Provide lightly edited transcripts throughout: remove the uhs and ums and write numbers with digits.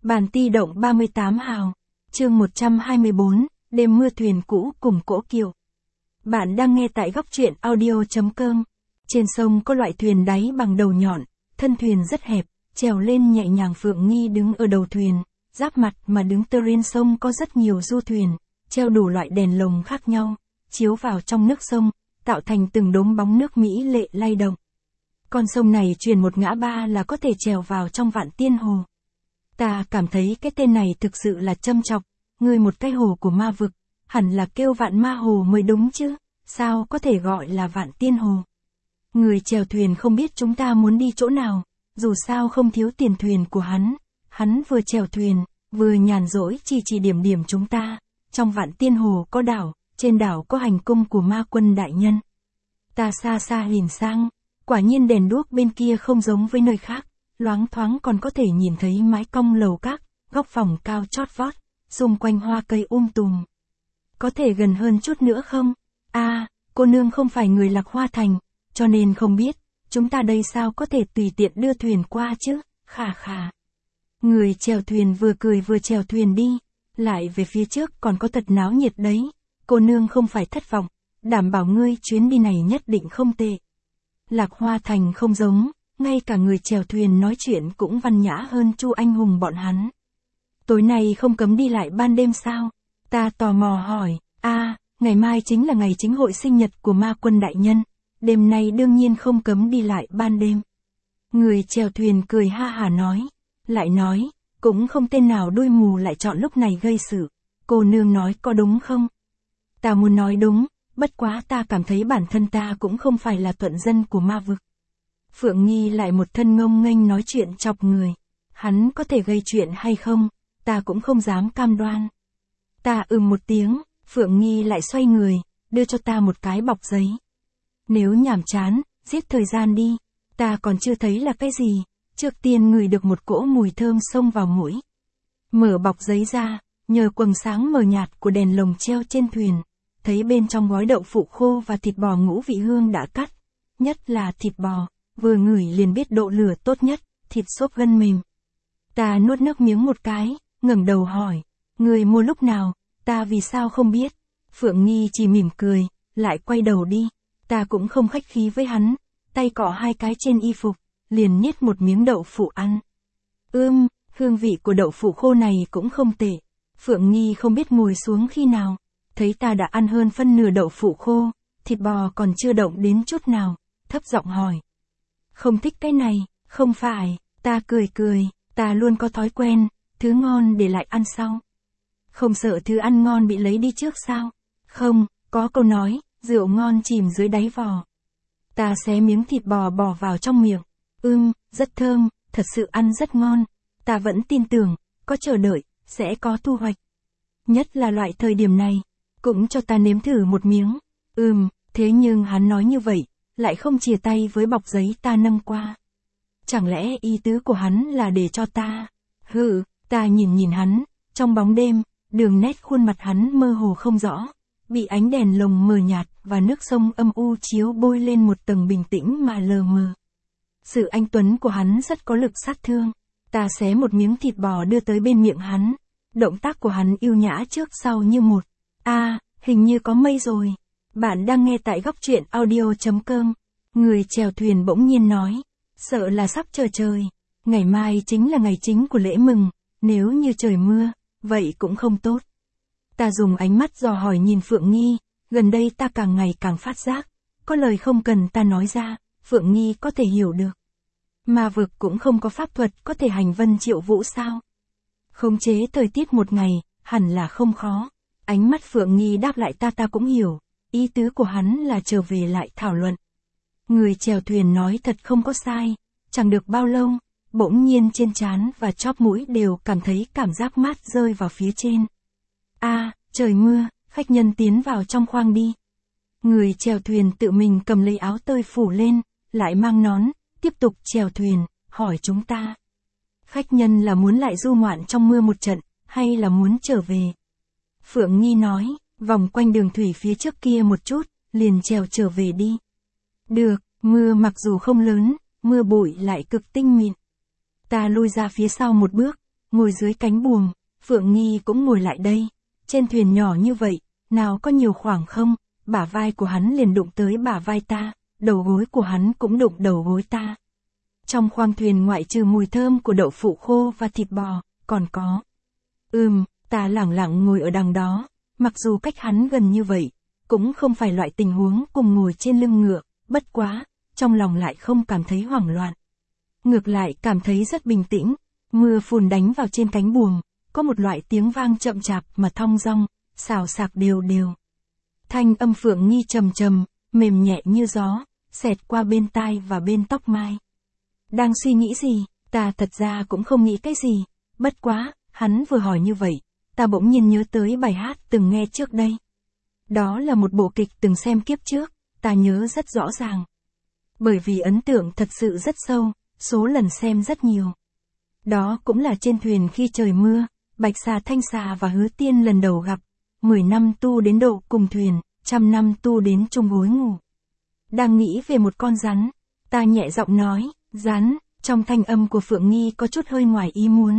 Bản ti động 38 hào, chương 124, đêm mưa thuyền cũ cùng cỗ kiệu. Bạn đang nghe tại góc truyện audio.com. Trên sông có loại thuyền đáy bằng đầu nhọn, thân thuyền rất hẹp, trèo lên nhẹ nhàng. Phượng Nghi đứng ở đầu thuyền, giáp mặt mà đứng trên sông có rất nhiều du thuyền, treo đủ loại đèn lồng khác nhau, chiếu vào trong nước sông, tạo thành từng đốm bóng nước mỹ lệ lay động. Con sông này truyền một ngã ba là có thể trèo vào trong Vạn Tiên Hồ. Ta cảm thấy cái tên này thực sự là châm chọc, ngươi một cái hồ của ma vực, hẳn là kêu Vạn Ma Hồ mới đúng chứ, sao có thể gọi là Vạn Tiên Hồ. Người chèo thuyền không biết chúng ta muốn đi chỗ nào, dù sao không thiếu tiền thuyền của hắn vừa chèo thuyền, vừa nhàn rỗi chỉ điểm chúng ta, trong Vạn Tiên Hồ có đảo, trên đảo có hành cung của ma quân đại nhân. Ta xa xa nhìn sang, quả nhiên đèn đuốc bên kia không giống với nơi khác, loáng thoáng còn có thể nhìn thấy mái cong lầu các, góc phòng cao chót vót, xung quanh hoa cây tùm. Có thể gần hơn chút nữa không? Cô nương không phải người Lạc Hoa Thành, cho nên không biết, chúng ta đây sao có thể tùy tiện đưa thuyền qua chứ, khà. Người chèo thuyền vừa cười vừa chèo thuyền đi, lại về phía trước còn có thật náo nhiệt đấy, cô nương không phải thất vọng, đảm bảo ngươi chuyến đi này nhất định không tệ. Lạc Hoa Thành không giống, ngay cả người chèo thuyền nói chuyện cũng văn nhã hơn Chu anh hùng bọn hắn. Tối nay không cấm đi lại ban đêm sao? Ta tò mò hỏi, ngày mai chính là ngày chính hội sinh nhật của ma quân đại nhân, đêm nay đương nhiên không cấm đi lại ban đêm. Người chèo thuyền cười ha hả nói, cũng không tên nào đuôi mù lại chọn lúc này gây sự, cô nương nói có đúng không? Ta muốn nói đúng, bất quá ta cảm thấy bản thân ta cũng không phải là thuận dân của ma vực. Phượng Nghi lại một thân ngông nghênh nói chuyện chọc người, hắn có thể gây chuyện hay không, ta cũng không dám cam đoan. Ta một tiếng, Phượng Nghi lại xoay người, đưa cho ta một cái bọc giấy. Nếu nhàm chán, giết thời gian đi, ta còn chưa thấy là cái gì, trước tiên ngửi được một cỗ mùi thơm xông vào mũi. Mở bọc giấy ra, nhờ quầng sáng mờ nhạt của đèn lồng treo trên thuyền, thấy bên trong gói đậu phụ khô và thịt bò ngũ vị hương đã cắt, nhất là thịt bò, vừa ngửi liền biết độ lửa tốt nhất, thịt xốp gân mềm. Ta nuốt nước miếng một cái, ngẩng đầu hỏi, người mua lúc nào, ta vì sao không biết. Phượng Nghi chỉ mỉm cười, lại quay đầu đi, ta cũng không khách khí với hắn, tay cọ hai cái trên y phục, liền nhét một miếng đậu phụ ăn. Hương vị của đậu phụ khô này cũng không tệ. Phượng Nghi không biết ngồi xuống khi nào, thấy ta đã ăn hơn phân nửa đậu phụ khô, thịt bò còn chưa động đến chút nào, thấp giọng hỏi. Không thích cái này, không phải, ta cười, ta luôn có thói quen, thứ ngon để lại ăn sau. Không sợ thứ ăn ngon bị lấy đi trước sao? Không, có câu nói, rượu ngon chìm dưới đáy vò. Ta xé miếng thịt bò bỏ vào trong miệng. Rất thơm, thật sự ăn rất ngon. Ta vẫn tin tưởng, có chờ đợi, sẽ có thu hoạch. Nhất là loại thời điểm này, cũng cho ta nếm thử một miếng. Thế nhưng hắn nói như vậy, lại không chìa tay với bọc giấy ta nâng qua. Chẳng lẽ ý tứ của hắn là để cho ta? Ta nhìn hắn, trong bóng đêm, đường nét khuôn mặt hắn mơ hồ không rõ, bị ánh đèn lồng mờ nhạt và nước sông âm u chiếu bôi lên một tầng bình tĩnh mà lờ mờ. Sự anh tuấn của hắn rất có lực sát thương. Ta xé một miếng thịt bò đưa tới bên miệng hắn. Động tác của hắn yêu nhã trước sau như một. Hình như có mây rồi. Bạn đang nghe tại góc truyện audio.com. Người chèo thuyền bỗng nhiên nói, sợ là sắp trời. Ngày mai chính là ngày chính của lễ mừng, nếu như trời mưa, vậy cũng không tốt. Ta dùng ánh mắt dò hỏi nhìn Phượng Nghi, gần đây ta càng ngày càng phát giác, có lời không cần ta nói ra, Phượng Nghi có thể hiểu được. Ma vực cũng không có pháp thuật có thể hành vân triệu vũ sao? Khống chế thời tiết một ngày, hẳn là không khó. Ánh mắt Phượng Nghi đáp lại ta cũng hiểu, ý tứ của hắn là trở về lại thảo luận. Người chèo thuyền nói thật không có sai, chẳng được bao lâu, bỗng nhiên trên trán và chóp mũi đều cảm thấy cảm giác mát rơi vào phía trên. Trời mưa, khách nhân tiến vào trong khoang đi. Người chèo thuyền tự mình cầm lấy áo tơi phủ lên, lại mang nón, tiếp tục chèo thuyền, hỏi chúng ta. Khách nhân là muốn lại du ngoạn trong mưa một trận, hay là muốn trở về? Phượng Nghi nói, vòng quanh đường thủy phía trước kia một chút, liền chèo trở về đi. Được, mưa mặc dù không lớn, mưa bụi lại cực tinh mịn. Ta lui ra phía sau một bước, ngồi dưới cánh buồm, Phượng Nghi cũng ngồi lại đây. Trên thuyền nhỏ như vậy, nào có nhiều khoảng không, bả vai của hắn liền đụng tới bả vai ta, đầu gối của hắn cũng đụng đầu gối ta. Trong khoang thuyền ngoại trừ mùi thơm của đậu phụ khô và thịt bò, còn có. Ta lẳng lặng ngồi ở đằng đó, mặc dù cách hắn gần như vậy, cũng không phải loại tình huống cùng ngồi trên lưng ngựa, bất quá, trong lòng lại không cảm thấy hoảng loạn. Ngược lại cảm thấy rất bình tĩnh, mưa phùn đánh vào trên cánh buồm, có một loại tiếng vang chậm chạp mà thong dong, xào xạc đều đều. Thanh âm Phượng Nghi trầm trầm, mềm nhẹ như gió, xẹt qua bên tai và bên tóc mai. Đang suy nghĩ gì, ta thật ra cũng không nghĩ cái gì, bất quá, hắn vừa hỏi như vậy, ta bỗng nhiên nhớ tới bài hát từng nghe trước đây. Đó là một bộ kịch từng xem kiếp trước, ta nhớ rất rõ ràng. Bởi vì ấn tượng thật sự rất sâu, số lần xem rất nhiều. Đó cũng là trên thuyền khi trời mưa, Bạch Xà Thanh Xà và Hứa Tiên lần đầu gặp, 10 năm tu đến độ cùng thuyền, 100 năm tu đến chung gối ngủ. Đang nghĩ về một con rắn, ta nhẹ giọng nói, rắn, trong thanh âm của Phượng Nghi có chút hơi ngoài ý muốn.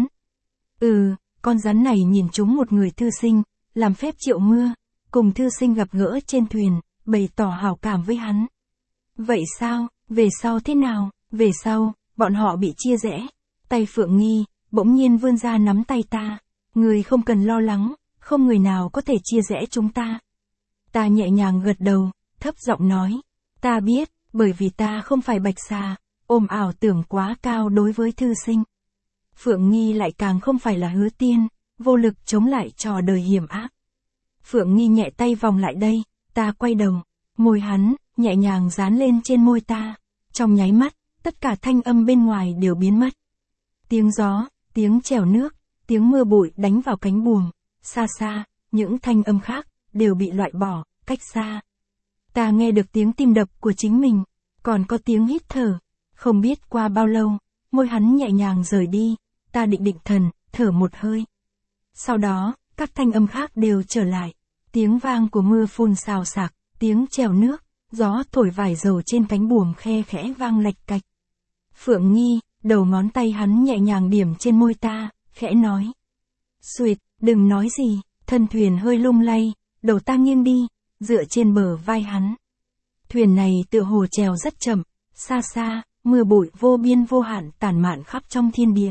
Con rắn này nhìn trúng một người thư sinh, làm phép triệu mưa, cùng thư sinh gặp gỡ trên thuyền, bày tỏ hảo cảm với hắn. Vậy sao, về sau thế nào, về sau, bọn họ bị chia rẽ. Tay Phượng Nghi, bỗng nhiên vươn ra nắm tay ta, người không cần lo lắng, không người nào có thể chia rẽ chúng ta. Ta nhẹ nhàng gật đầu, thấp giọng nói, ta biết, bởi vì ta không phải Bạch Xà, ôm ảo tưởng quá cao đối với thư sinh. Phượng Nghi lại càng không phải là Hứa Tiên, vô lực chống lại trò đời hiểm ác. Phượng Nghi nhẹ tay vòng lại đây, ta quay đầu, môi hắn, nhẹ nhàng dán lên trên môi ta. Trong nháy mắt, tất cả thanh âm bên ngoài đều biến mất. Tiếng gió, tiếng chèo nước, tiếng mưa bụi đánh vào cánh buồm, xa xa, những thanh âm khác, đều bị loại bỏ, cách xa. Ta nghe được tiếng tim đập của chính mình, còn có tiếng hít thở. Không biết qua bao lâu, môi hắn nhẹ nhàng rời đi, ta định thần, thở một hơi. Sau đó, các thanh âm khác đều trở lại. Tiếng vang của mưa phùn xào xạc, tiếng chèo nước, gió thổi vải dầu trên cánh buồm khe khẽ vang lạch cạch. Phượng Nghi, đầu ngón tay hắn nhẹ nhàng điểm trên môi ta, khẽ nói. Xuyệt, đừng nói gì, thân thuyền hơi lung lay, đầu ta nghiêng đi, dựa trên bờ vai hắn. Thuyền này tựa hồ chèo rất chậm, xa xa, mưa bụi vô biên vô hạn tản mạn khắp trong thiên địa.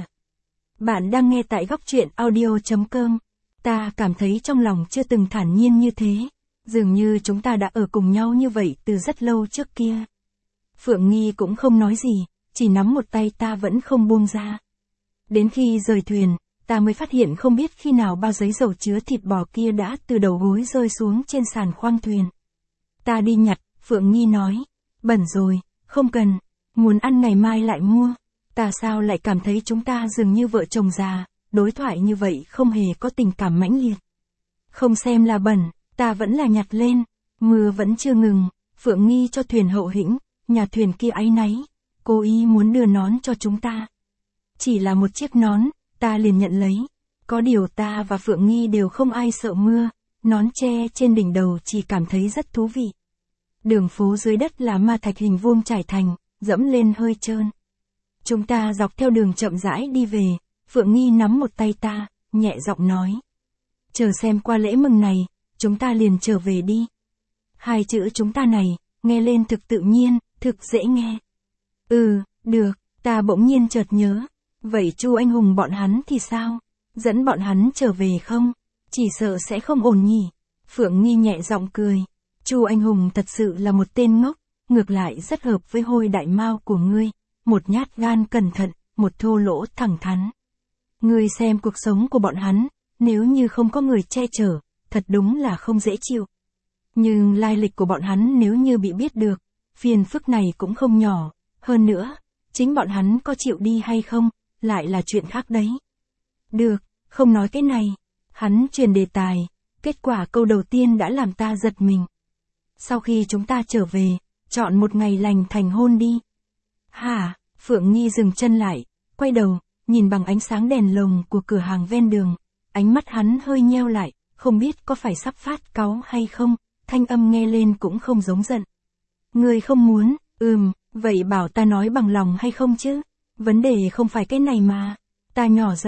Bạn đang nghe tại góc truyện audio.com. Ta cảm thấy trong lòng chưa từng thản nhiên như thế. Dường như chúng ta đã ở cùng nhau như vậy từ rất lâu trước kia. Phượng Nghi cũng không nói gì, chỉ nắm một tay ta vẫn không buông ra. Đến khi rời thuyền, ta mới phát hiện không biết khi nào bao giấy dầu chứa thịt bò kia đã từ đầu gối rơi xuống trên sàn khoang thuyền. Ta đi nhặt, Phượng Nghi nói. Bẩn rồi, không cần, muốn ăn ngày mai lại mua. Ta sao lại cảm thấy chúng ta dường như vợ chồng già, đối thoại như vậy không hề có tình cảm mãnh liệt. Không xem là bẩn, ta vẫn là nhặt lên, mưa vẫn chưa ngừng, Phượng Nghi cho thuyền hậu hĩnh, nhà thuyền kia áy náy, cố ý muốn đưa nón cho chúng ta. Chỉ là một chiếc nón, ta liền nhận lấy, có điều ta và Phượng Nghi đều không ai sợ mưa, nón che trên đỉnh đầu chỉ cảm thấy rất thú vị. Đường phố dưới đất là ma thạch hình vuông trải thành, dẫm lên hơi trơn. Chúng ta dọc theo đường chậm rãi đi về, Phượng Nghi nắm một tay ta, nhẹ giọng nói. Chờ xem qua lễ mừng này, chúng ta liền trở về đi. Hai chữ chúng ta này, nghe lên thực tự nhiên, thực dễ nghe. Được, ta bỗng nhiên chợt nhớ. Vậy Chu anh hùng bọn hắn thì sao? Dẫn bọn hắn trở về không? Chỉ sợ sẽ không ổn nhỉ. Phượng Nghi nhẹ giọng cười. Chu anh hùng thật sự là một tên ngốc, ngược lại rất hợp với hôi đại mao của ngươi. Một nhát gan cẩn thận, một thô lỗ thẳng thắn. Ngươi xem cuộc sống của bọn hắn, nếu như không có người che chở, thật đúng là không dễ chịu. Nhưng lai lịch của bọn hắn nếu như bị biết được, phiền phức này cũng không nhỏ. Hơn nữa, chính bọn hắn có chịu đi hay không, lại là chuyện khác đấy. Được, không nói cái này. Hắn chuyển đề tài, kết quả câu đầu tiên đã làm ta giật mình. Sau khi chúng ta trở về, chọn một ngày lành thành hôn đi. Hả? Phượng Nghi dừng chân lại, quay đầu, nhìn bằng ánh sáng đèn lồng của cửa hàng ven đường. Ánh mắt hắn hơi nheo lại, không biết có phải sắp phát cáu hay không, thanh âm nghe lên cũng không giống giận. Ngươi không muốn, vậy bảo ta nói bằng lòng hay không chứ? Vấn đề không phải cái này mà. Ta nhỏ giọng,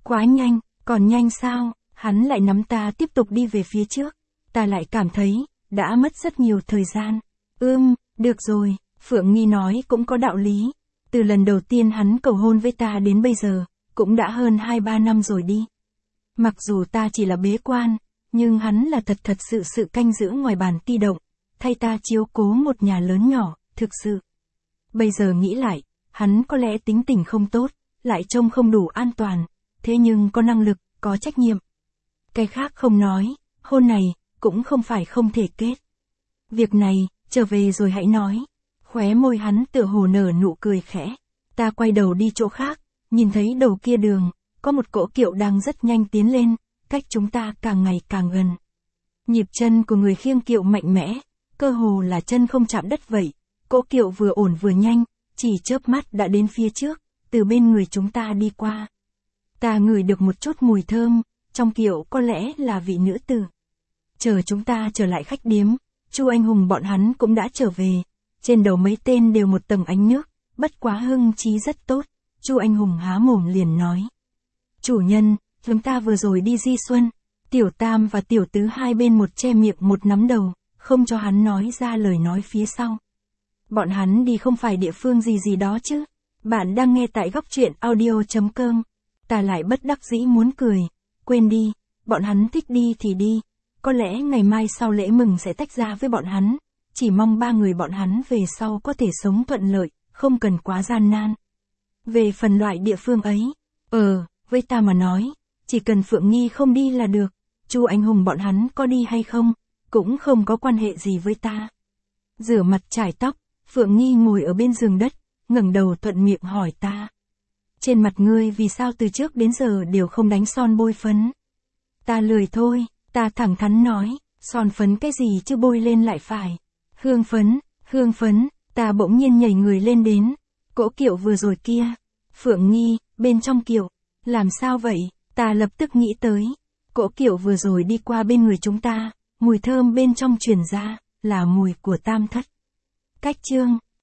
Quá nhanh, còn nhanh sao? Hắn lại nắm ta tiếp tục đi về phía trước. Ta lại cảm thấy, đã mất rất nhiều thời gian. Được rồi, Phượng Nghi nói cũng có đạo lý. Từ lần đầu tiên hắn cầu hôn với ta đến bây giờ, cũng đã hơn 2-3 năm rồi đi. Mặc dù ta chỉ là bế quan, nhưng hắn là thật sự canh giữ ngoài bàn ti động, thay ta chiếu cố một nhà lớn nhỏ, thực sự. Bây giờ nghĩ lại, hắn có lẽ tính tình không tốt, lại trông không đủ an toàn, thế nhưng có năng lực, có trách nhiệm. Cái khác không nói, hôn này, cũng không phải không thể kết. Việc này, trở về rồi hãy nói. Khóe môi hắn tựa hồ nở nụ cười khẽ. Ta quay đầu đi chỗ khác, nhìn thấy đầu kia đường, có một cỗ kiệu đang rất nhanh tiến lên, cách chúng ta càng ngày càng gần. Nhịp chân của người khiêng kiệu mạnh mẽ, cơ hồ là chân không chạm đất vậy. Cỗ kiệu vừa ổn vừa nhanh, chỉ chớp mắt đã đến phía trước, từ bên người chúng ta đi qua. Ta ngửi được một chút mùi thơm, trong kiệu có lẽ là vị nữ tử. Chờ chúng ta trở lại khách điếm, Chu Anh Hùng bọn hắn cũng đã trở về. Trên đầu mấy tên đều một tầng ánh nước, bất quá hưng trí rất tốt. Chu Anh Hùng há mồm liền nói. Chủ nhân, chúng ta vừa rồi đi di xuân. Tiểu Tam và Tiểu Tứ hai bên một che miệng một nắm đầu, không cho hắn nói ra lời nói phía sau. Bọn hắn đi không phải địa phương gì đó chứ. Bạn đang nghe tại góc truyện audio.com. Ta lại bất đắc dĩ muốn cười. Quên đi, bọn hắn thích đi thì đi. Có lẽ ngày mai sau lễ mừng sẽ tách ra với bọn hắn. Chỉ mong ba người bọn hắn về sau có thể sống thuận lợi, không cần quá gian nan. Về phần loại địa phương ấy, với ta mà nói, chỉ cần Phượng Nghi không đi là được. Chu Anh Hùng bọn hắn có đi hay không, cũng không có quan hệ gì với ta. Rửa mặt chải tóc, Phượng Nghi ngồi ở bên giường đất, ngẩng đầu thuận miệng hỏi ta. Trên mặt ngươi vì sao từ trước đến giờ đều không đánh son bôi phấn? Ta lười thôi, ta thẳng thắn nói, son phấn cái gì chứ bôi lên lại phải. Hương phấn, ta bỗng nhiên nhảy người lên đến. Cỗ kiệu vừa rồi kia. Phượng Nghi, bên trong kiệu. Làm sao vậy? Ta lập tức nghĩ tới. Cỗ kiệu vừa rồi đi qua bên người chúng ta. Mùi thơm bên trong truyền ra, là mùi của Tam Thất. Cách chương